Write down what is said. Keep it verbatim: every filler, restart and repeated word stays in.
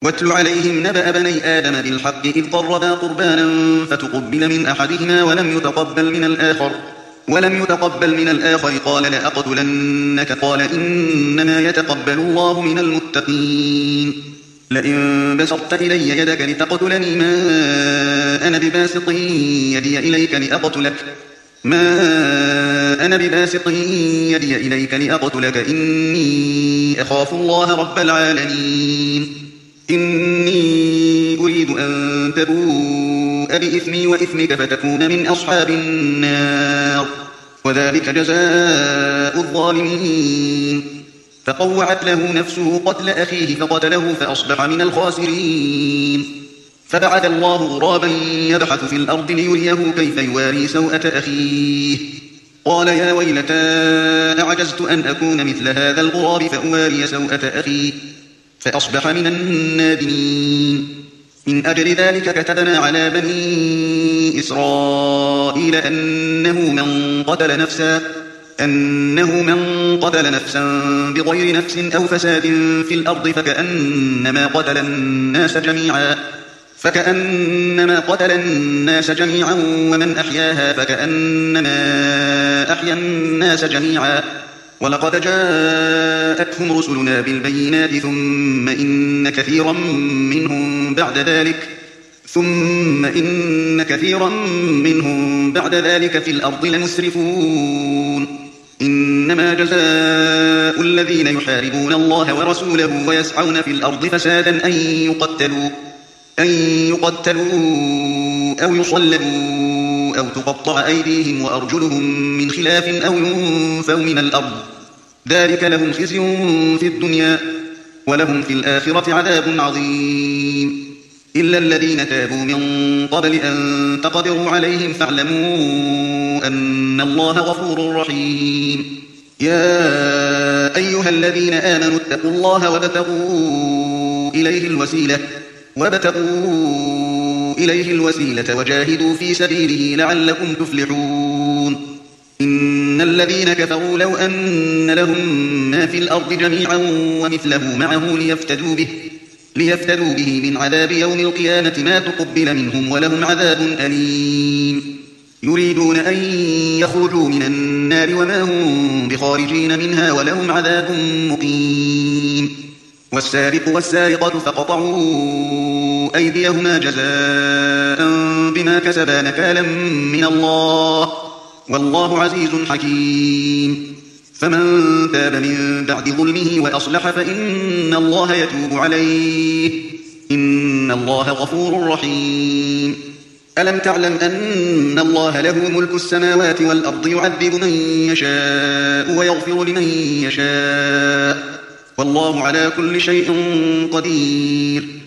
واتل عليهم نبأ بني آدم بالحق إذ قربا قربانا فتقبل من أحدهما ولم يتقبل من الآخر ولم يتقبل من الآخر قال لأقتلنك قال إنما يتقبل الله من المتقين لئن بسطت إلي يدك لتقتلني ما أنا بباسط يدي إليك لأقتلك ما أنا بباسط يدي إليك لأقتلك إني أخاف الله رب العالمين إني أريد أن تبوء بإثمي وإثمك فتكون من أصحاب النار وذلك جزاء الظالمين فطوعت له نفسه قتل أخيه فقتله فأصبح من الخاسرين فبعث الله غرابا يبحث في الأرض ليريه كيف يواري سوءة أخيه قال يا ويلتى أعجزت أن أكون مثل هذا الغراب فأواري سوءة أخي فأصبح من النادمين من أجل ذلك كتبنا على بني إسرائيل أنه من قتل نفسا أنه من قتل نفسا بغير نفس أو فساد في الأرض فكأنما قتل الناس جميعا فكأنما قتل الناس جميعا ومن أحياها فكأنما أحيا الناس جميعا ولقد جاءتهم رسلنا بالبينات ثم إن كثيرا منهم بعد ذلك ثم إن كثيرا منهم بعد ذلك في الأرض لمسرفون إنما جزاء الذين يحاربون الله ورسوله ويسعون في الأرض فسادا أن يقتلوا أن يقتلوا أو يصلبوا أو تقطع أيديهم وأرجلهم من خلاف أو ينفوا من الأرض ذلك لهم خزي في الدنيا ولهم في الآخرة عذاب عظيم إلا الذين تابوا من قبل أن تقدروا عليهم فاعلموا أن الله غفور رحيم يا أيها الذين آمنوا اتقوا الله وابتغوا إليه الوسيلة وابتغوا إليه الوسيلة وجاهدوا في سبيله لعلكم تفلحون إن الذين كفروا لو أن لهم ما في الأرض جميعا ومثله معه ليفتدوا به ليفتدوا به من عذاب يوم القيامة ما تقبل منهم ولهم عذاب أليم يريدون أن يخرجوا من النار وما هم بخارجين منها ولهم عذاب مقيم والسارق والسارقة فقطعوا أيديهما جزاء بما كسبا نكالا من الله والله عزيز حكيم فمن تاب من بعد ظلمه وأصلح فإن الله يتوب عليه إن الله غفور رحيم ألم تعلم أن الله له ملك السماوات والأرض يعذب من يشاء ويغفر لمن يشاء والله على كل شيء قدير